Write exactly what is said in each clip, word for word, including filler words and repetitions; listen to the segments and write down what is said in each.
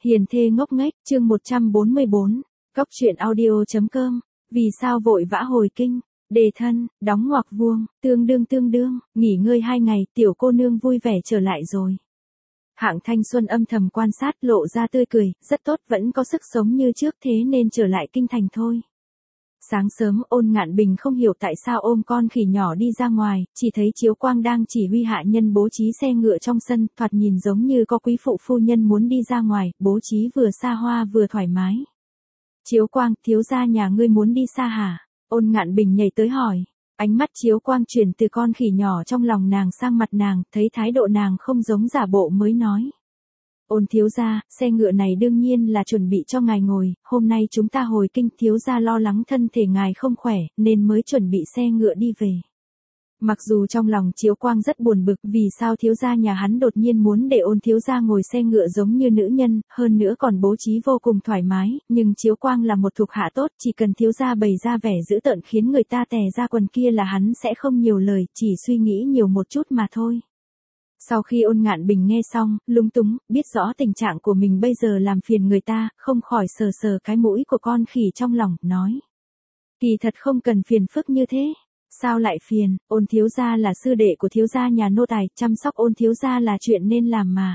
Hiền thê ngốc nghếch, chương một trăm bốn mươi bốn, Cóc truyện audio.com, vì sao vội vã hồi kinh, đề thân, đóng ngoặc vuông, tương đương tương đương, nghỉ ngơi hai ngày, tiểu cô nương vui vẻ trở lại rồi. Hạng Thanh Xuân âm thầm quan sát lộ ra tươi cười, rất tốt, vẫn có sức sống như trước, thế nên trở lại kinh thành thôi. Sáng sớm Ôn Ngạn Bình không hiểu tại sao ôm con khỉ nhỏ đi ra ngoài, chỉ thấy Chiếu Quang đang chỉ huy hạ nhân bố trí xe ngựa trong sân, thoạt nhìn giống như có quý phụ phu nhân muốn đi ra ngoài, bố trí vừa xa hoa vừa thoải mái. Chiếu Quang, thiếu gia nhà ngươi muốn đi xa hả? Ôn Ngạn Bình nhảy tới hỏi. Ánh mắt Chiếu Quang chuyển từ con khỉ nhỏ trong lòng nàng sang mặt nàng, thấy thái độ nàng không giống giả bộ mới nói. Ôn thiếu gia, xe ngựa này đương nhiên là chuẩn bị cho ngài ngồi, hôm nay chúng ta hồi kinh, thiếu gia lo lắng thân thể ngài không khỏe, nên mới chuẩn bị xe ngựa đi về. Mặc dù trong lòng Chiếu Quang rất buồn bực vì sao thiếu gia nhà hắn đột nhiên muốn để Ôn thiếu gia ngồi xe ngựa giống như nữ nhân, hơn nữa còn bố trí vô cùng thoải mái, nhưng Chiếu Quang là một thuộc hạ tốt, chỉ cần thiếu gia bày ra vẻ dữ tợn khiến người ta tè ra quần kia là hắn sẽ không nhiều lời, chỉ suy nghĩ nhiều một chút mà thôi. Sau khi Ôn Ngạn Bình nghe xong, lúng túng, biết rõ tình trạng của mình bây giờ làm phiền người ta, không khỏi sờ sờ cái mũi của con khỉ trong lòng, nói. Kỳ thật không cần phiền phức như thế. Sao lại phiền, Ôn thiếu gia là sư đệ của thiếu gia nhà nô tài, chăm sóc Ôn thiếu gia là chuyện nên làm mà.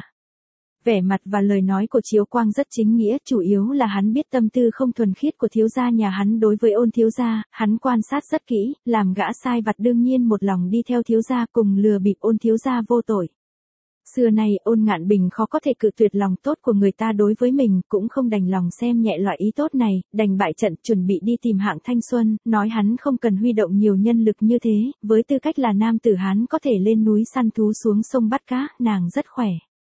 Vẻ mặt và lời nói của Chiếu Quang rất chính nghĩa, chủ yếu là hắn biết tâm tư không thuần khiết của thiếu gia nhà hắn đối với Ôn thiếu gia, hắn quan sát rất kỹ, làm gã sai vặt đương nhiên một lòng đi theo thiếu gia cùng lừa bịp Ôn thiếu gia vô tội. Xưa nay Ôn Ngạn Bình khó có thể cự tuyệt lòng tốt của người ta đối với mình, cũng không đành lòng xem nhẹ loại ý tốt này, đành bại trận chuẩn bị đi tìm Hạng Thanh Xuân, nói hắn không cần huy động nhiều nhân lực như thế, với tư cách là nam tử hắn có thể lên núi săn thú xuống sông bắt cá, nàng rất khỏe.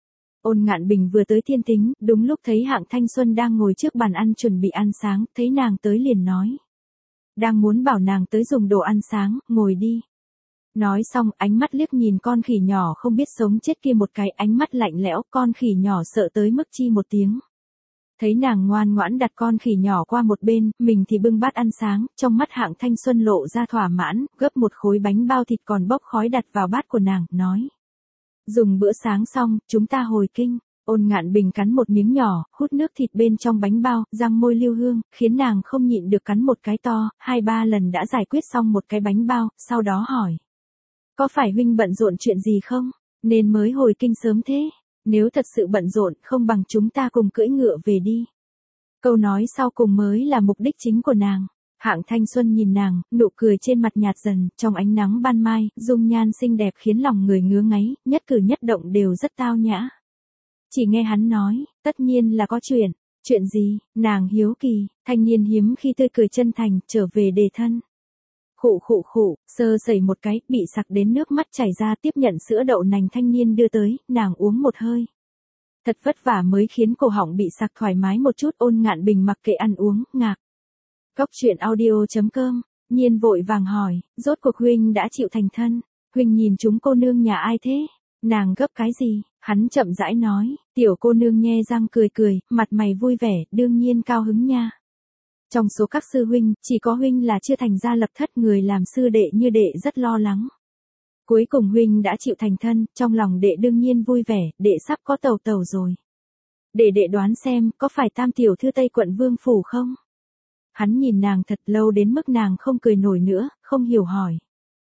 Ôn Ngạn Bình vừa tới Thiên Tính, đúng lúc thấy Hạng Thanh Xuân đang ngồi trước bàn ăn chuẩn bị ăn sáng, thấy nàng tới liền nói. Đang muốn bảo nàng tới dùng đồ ăn sáng, ngồi đi. Nói xong, ánh mắt liếc nhìn con khỉ nhỏ không biết sống chết kia một cái, ánh mắt lạnh lẽo, con khỉ nhỏ sợ tới mức chi một tiếng. Thấy nàng ngoan ngoãn đặt con khỉ nhỏ qua một bên, mình thì bưng bát ăn sáng, trong mắt Hạng Thanh Xuân lộ ra thỏa mãn, gấp một khối bánh bao thịt còn bốc khói đặt vào bát của nàng, nói. Dùng bữa sáng xong, chúng ta hồi kinh. Ôn Ngạn Bình cắn một miếng nhỏ, hút nước thịt bên trong bánh bao, răng môi lưu hương, khiến nàng không nhịn được cắn một cái to, hai ba lần đã giải quyết xong một cái bánh bao, sau đó hỏi. Có phải huynh bận rộn chuyện gì không, nên mới hồi kinh sớm thế? Nếu thật sự bận rộn, không bằng chúng ta cùng cưỡi ngựa về đi. Câu nói sau cùng mới là mục đích chính của nàng. Hạng Thanh Xuân nhìn nàng, nụ cười trên mặt nhạt dần, trong ánh nắng ban mai, dung nhan xinh đẹp khiến lòng người ngứa ngáy, nhất cử nhất động đều rất tao nhã. Chỉ nghe hắn nói, tất nhiên là có chuyện. Chuyện gì? Nàng hiếu kỳ, thanh niên hiếm khi tươi cười chân thành, trở về đề thân. Khụ khụ khụ, sơ sẩy một cái, bị sặc đến nước mắt chảy ra, tiếp nhận sữa đậu nành thanh niên đưa tới, nàng uống một hơi. Thật vất vả mới khiến cổ họng bị sặc thoải mái một chút. Ôn Ngạn Bình mặc kệ ăn uống, ngạc. Cóc truyện audio.com, Nhiên vội vàng hỏi, rốt cuộc huynh đã chịu thành thân, huynh nhìn chúng cô nương nhà ai thế? Nàng gấp cái gì? Hắn chậm rãi nói, tiểu cô nương nhe răng cười cười, mặt mày vui vẻ, đương nhiên cao hứng nha. Trong số các sư huynh, chỉ có huynh là chưa thành gia lập thất, người làm sư đệ như đệ rất lo lắng. Cuối cùng huynh đã chịu thành thân, trong lòng đệ đương nhiên vui vẻ, đệ sắp có tàu tàu rồi. Đệ đệ đoán xem, có phải tam tiểu thư Tây quận Vương phủ không? Hắn nhìn nàng thật lâu đến mức nàng không cười nổi nữa, không hiểu hỏi.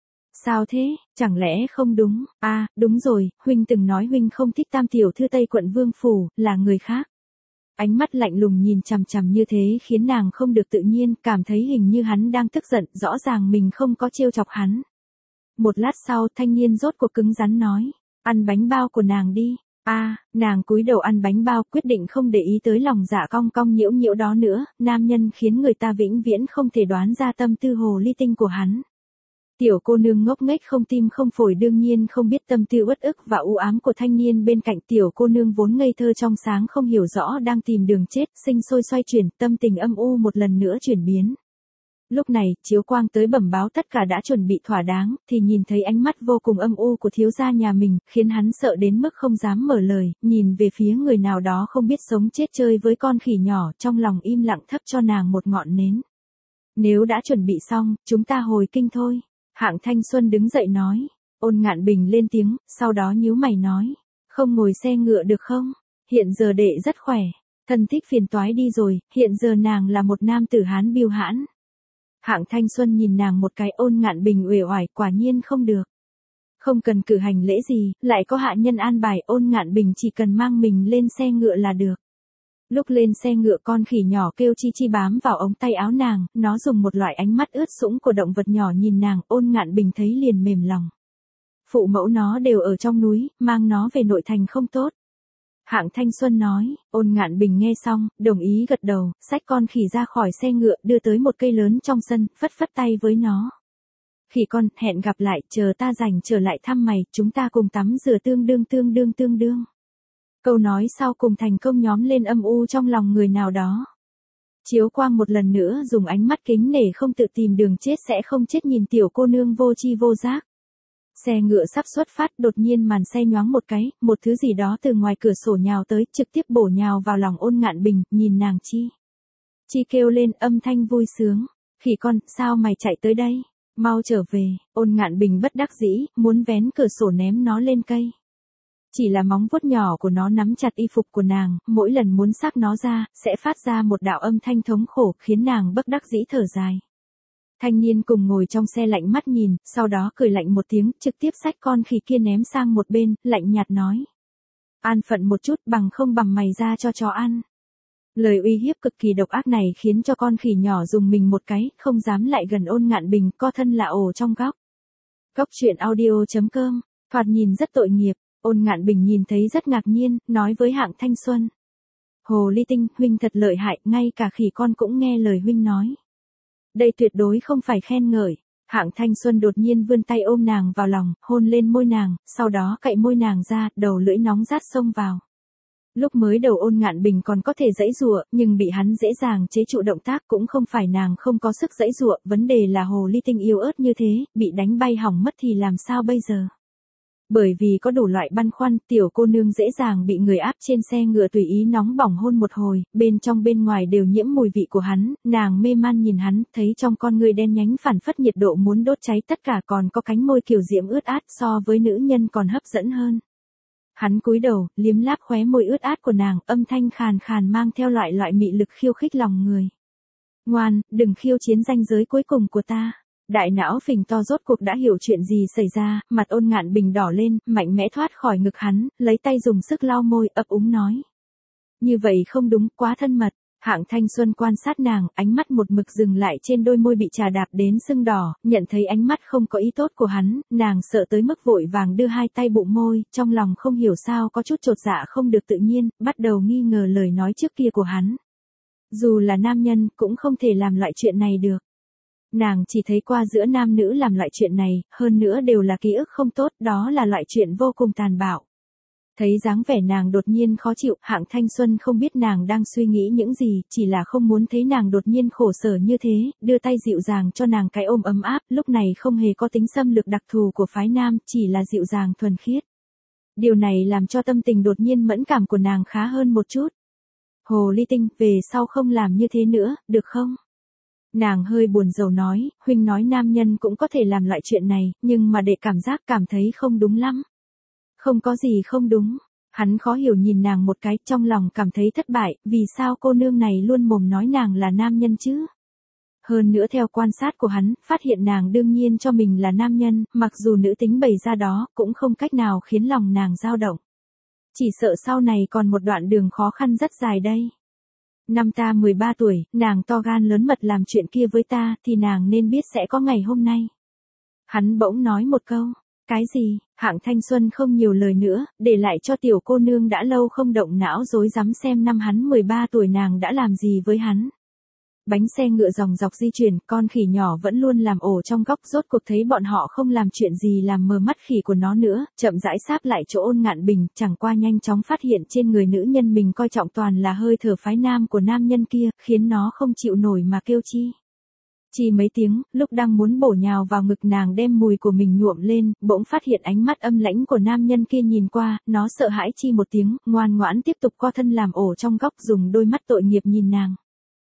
Sao thế, chẳng lẽ không đúng? À, đúng rồi, huynh từng nói huynh không thích tam tiểu thư Tây quận Vương phủ, là người khác. Ánh mắt lạnh lùng nhìn chằm chằm như thế khiến nàng không được tự nhiên, cảm thấy hình như hắn đang tức giận, rõ ràng mình không có trêu chọc hắn. Một lát sau, thanh niên rốt cuộc cứng rắn nói, ăn bánh bao của nàng đi. A, à, nàng cúi đầu ăn bánh bao, quyết định không để ý tới lòng dạ cong cong nhiễu nhiễu đó nữa, nam nhân khiến người ta vĩnh viễn không thể đoán ra tâm tư hồ ly tinh của hắn. Tiểu cô nương ngốc nghếch không tim không phổi đương nhiên không biết tâm tư uất ức và u ám của thanh niên bên cạnh. Tiểu cô nương vốn ngây thơ trong sáng không hiểu rõ đang tìm đường chết, sinh sôi xoay chuyển, tâm tình âm u một lần nữa chuyển biến. Lúc này, Chiếu Quang tới bẩm báo tất cả đã chuẩn bị thỏa đáng, thì nhìn thấy ánh mắt vô cùng âm u của thiếu gia nhà mình, khiến hắn sợ đến mức không dám mở lời, nhìn về phía người nào đó không biết sống chết chơi với con khỉ nhỏ, trong lòng im lặng thắp cho nàng một ngọn nến. Nếu đã chuẩn bị xong, chúng ta hồi kinh thôi. Hạng Thanh Xuân đứng dậy nói. Ôn Ngạn Bình lên tiếng, sau đó nhíu mày nói. Không ngồi xe ngựa được không? Hiện giờ đệ rất khỏe. Thân thích phiền toái đi rồi, hiện giờ nàng là một nam tử Hán biêu hãn. Hạng Thanh Xuân nhìn nàng một cái, Ôn Ngạn Bình uể oải, quả nhiên không được. Không cần cử hành lễ gì, lại có hạ nhân an bài, Ôn Ngạn Bình chỉ cần mang mình lên xe ngựa là được. Lúc lên xe ngựa, con khỉ nhỏ kêu chi chi bám vào ống tay áo nàng, nó dùng một loại ánh mắt ướt sũng của động vật nhỏ nhìn nàng, Ôn Ngạn Bình thấy liền mềm lòng. Phụ mẫu nó đều ở trong núi, mang nó về nội thành không tốt. Hạng Thanh Xuân nói, Ôn Ngạn Bình nghe xong, đồng ý gật đầu, xách con khỉ ra khỏi xe ngựa, đưa tới một cây lớn trong sân, phất phất tay với nó. Khỉ con, hẹn gặp lại, chờ ta rảnh trở lại thăm mày, chúng ta cùng tắm rửa tương đương tương đương tương đương. Câu nói sau cùng thành công nhóm lên âm u trong lòng người nào đó. Chiếu quang một lần nữa dùng ánh mắt kính nể không tự tìm đường chết sẽ không chết nhìn tiểu cô nương vô chi vô giác. Xe ngựa sắp xuất phát, đột nhiên màn xe nhoáng một cái, một thứ gì đó từ ngoài cửa sổ nhào tới, trực tiếp bổ nhào vào lòng Ôn Ngạn Bình, nhìn nàng chi. Chi kêu lên âm thanh vui sướng, khỉ con, sao mày chạy tới đây, mau trở về. Ôn Ngạn Bình bất đắc dĩ, muốn vén cửa sổ ném nó lên cây. Chỉ là móng vuốt nhỏ của nó nắm chặt y phục của nàng, mỗi lần muốn xác nó ra, sẽ phát ra một đạo âm thanh thống khổ, khiến nàng bất đắc dĩ thở dài. Thanh niên cùng ngồi trong xe lạnh mắt nhìn, sau đó cười lạnh một tiếng, trực tiếp xách con khỉ kia ném sang một bên, lạnh nhạt nói. An phận một chút, bằng không bằng mày ra cho chó ăn. Lời uy hiếp cực kỳ độc ác này khiến cho con khỉ nhỏ dùng mình một cái, không dám lại gần Ôn Ngạn Bình, co thân là ổ trong góc. Góc truyện audio chấm com, thoạt nhìn rất tội nghiệp. Ôn Ngạn Bình nhìn thấy rất ngạc nhiên, nói với Hạng Thanh Xuân. Hồ ly tinh, huynh thật lợi hại, ngay cả khỉ con cũng nghe lời huynh nói. Đây tuyệt đối không phải khen ngợi. Hạng Thanh Xuân đột nhiên vươn tay ôm nàng vào lòng, hôn lên môi nàng, sau đó cạy môi nàng ra, đầu lưỡi nóng rát xông vào. Lúc mới đầu Ôn Ngạn Bình còn có thể giãy giụa, nhưng bị hắn dễ dàng chế trụ động tác, cũng không phải nàng không có sức giãy giụa, vấn đề là hồ ly tinh yếu ớt như thế, bị đánh bay hỏng mất thì làm sao bây giờ? Bởi vì có đủ loại băn khoăn, tiểu cô nương dễ dàng bị người áp trên xe ngựa tùy ý nóng bỏng hôn một hồi, bên trong bên ngoài đều nhiễm mùi vị của hắn, nàng mê man nhìn hắn, thấy trong con người đen nhánh phản phất nhiệt độ muốn đốt cháy tất cả, còn có cánh môi kiều diễm ướt át so với nữ nhân còn hấp dẫn hơn. Hắn cúi đầu, liếm láp khóe môi ướt át của nàng, âm thanh khàn khàn mang theo loại loại mị lực khiêu khích lòng người. Ngoan, đừng khiêu chiến ranh giới cuối cùng của ta. Đại não phình to rốt cuộc đã hiểu chuyện gì xảy ra, mặt Ôn Ngạn Bình đỏ lên, mạnh mẽ thoát khỏi ngực hắn, lấy tay dùng sức lau môi, ấp úng nói. Như vậy không đúng, quá thân mật. Hạng Thanh Xuân quan sát nàng, ánh mắt một mực dừng lại trên đôi môi bị trà đạp đến sưng đỏ, nhận thấy ánh mắt không có ý tốt của hắn, nàng sợ tới mức vội vàng đưa hai tay bụng môi, trong lòng không hiểu sao có chút chột dạ không được tự nhiên, bắt đầu nghi ngờ lời nói trước kia của hắn. Dù là nam nhân, cũng không thể làm loại chuyện này được. Nàng chỉ thấy qua giữa nam nữ làm loại chuyện này, hơn nữa đều là ký ức không tốt, đó là loại chuyện vô cùng tàn bạo. Thấy dáng vẻ nàng đột nhiên khó chịu, Hạng Thanh Xuân không biết nàng đang suy nghĩ những gì, chỉ là không muốn thấy nàng đột nhiên khổ sở như thế, đưa tay dịu dàng cho nàng cái ôm ấm áp, lúc này không hề có tính xâm lược đặc thù của phái nam, chỉ là dịu dàng thuần khiết. Điều này làm cho tâm tình đột nhiên mẫn cảm của nàng khá hơn một chút. Hồ ly tinh, về sau không làm như thế nữa, được không? Nàng hơi buồn rầu nói, huynh nói nam nhân cũng có thể làm loại chuyện này, nhưng mà để cảm giác cảm thấy không đúng lắm. Không có gì không đúng. Hắn khó hiểu nhìn nàng một cái, trong lòng cảm thấy thất bại, vì sao cô nương này luôn mồm nói nàng là nam nhân chứ? Hơn nữa theo quan sát của hắn, phát hiện nàng đương nhiên cho mình là nam nhân, mặc dù nữ tính bày ra đó, cũng không cách nào khiến lòng nàng dao động. Chỉ sợ sau này còn một đoạn đường khó khăn rất dài đây. Năm ta mười ba tuổi, nàng to gan lớn mật làm chuyện kia với ta, thì nàng nên biết sẽ có ngày hôm nay. Hắn bỗng nói một câu, cái gì? Hạng Thanh Xuân không nhiều lời nữa, để lại cho tiểu cô nương đã lâu không động não rối rắm xem năm hắn mười ba tuổi nàng đã làm gì với hắn. Bánh xe ngựa dòng dọc di chuyển, con khỉ nhỏ vẫn luôn làm ổ trong góc, rốt cuộc thấy bọn họ không làm chuyện gì làm mờ mắt khỉ của nó nữa, chậm rãi sáp lại chỗ Ôn Ngạn Bình, chẳng qua nhanh chóng phát hiện trên người nữ nhân mình coi trọng toàn là hơi thở phái nam của nam nhân kia, khiến nó không chịu nổi mà kêu chi. Chỉ mấy tiếng, lúc đang muốn bổ nhào vào ngực nàng đem mùi của mình nhuộm lên, bỗng phát hiện ánh mắt âm lãnh của nam nhân kia nhìn qua, nó sợ hãi chi một tiếng, ngoan ngoãn tiếp tục co thân làm ổ trong góc dùng đôi mắt tội nghiệp nhìn nàng.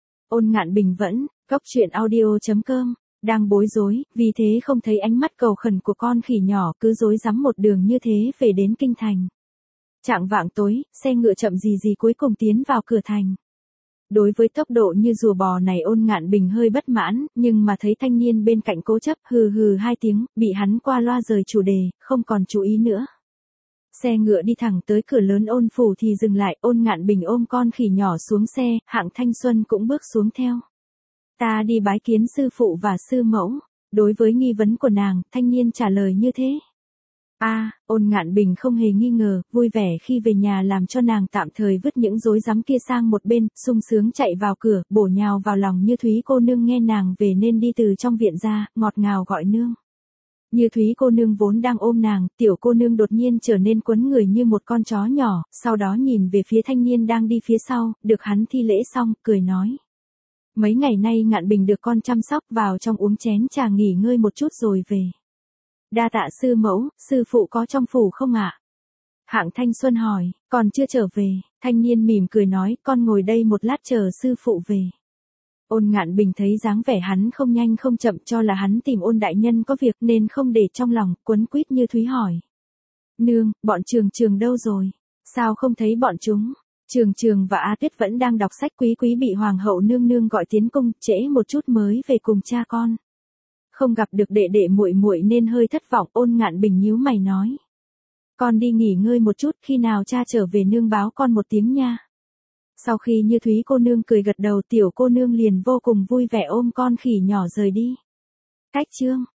Ôn Ngạn Bình vẫn, góc truyện audio chấm com, đang bối rối, vì thế không thấy ánh mắt cầu khẩn của con khỉ nhỏ cứ rối rắm một đường như thế về đến kinh thành. Chạng vạng tối, xe ngựa chậm gì gì cuối cùng tiến vào cửa thành. Đối với tốc độ như rùa bò này Ôn Ngạn Bình hơi bất mãn, nhưng mà thấy thanh niên bên cạnh cố chấp hừ hừ hai tiếng, bị hắn qua loa rời chủ đề, không còn chú ý nữa. Xe ngựa đi thẳng tới cửa lớn Ôn phủ thì dừng lại, Ôn Ngạn Bình ôm con khỉ nhỏ xuống xe, Hạng Thanh Xuân cũng bước xuống theo. Ta đi bái kiến sư phụ và sư mẫu. Đối với nghi vấn của nàng, thanh niên trả lời như thế. A, à, Ôn Ngạn Bình không hề nghi ngờ, vui vẻ khi về nhà làm cho nàng tạm thời vứt những rối rắm kia sang một bên, sung sướng chạy vào cửa, bổ nhào vào lòng Như Thúy cô nương nghe nàng về nên đi từ trong viện ra, ngọt ngào gọi nương. Như Thúy cô nương vốn đang ôm nàng, tiểu cô nương đột nhiên trở nên quấn người như một con chó nhỏ, sau đó nhìn về phía thanh niên đang đi phía sau, được hắn thi lễ xong, cười nói. Mấy ngày nay Ngạn Bình được con chăm sóc, vào trong uống chén trà nghỉ ngơi một chút rồi về. Đa tạ sư mẫu, sư phụ có trong phủ không ạ? Hạng Thanh Xuân hỏi, còn chưa trở về, thanh niên mỉm cười nói, con ngồi đây một lát chờ sư phụ về. Ôn Ngạn Bình thấy dáng vẻ hắn không nhanh không chậm cho là hắn tìm Ôn đại nhân có việc nên không để trong lòng, quấn quýt Như Thúy hỏi. Nương, bọn Trường Trường đâu rồi? Sao không thấy bọn chúng? Trường Trường và A Tuyết vẫn đang đọc sách, Quý Quý bị hoàng hậu nương nương gọi tiến cung, trễ một chút mới về cùng cha con. Không gặp được đệ đệ muội muội nên hơi thất vọng, Ôn Ngạn Bình nhíu mày nói. Con đi nghỉ ngơi một chút, khi nào cha trở về nương báo con một tiếng nha. Sau khi Như Thúy cô nương cười gật đầu, tiểu cô nương liền vô cùng vui vẻ ôm con khỉ nhỏ rời đi. Cách chương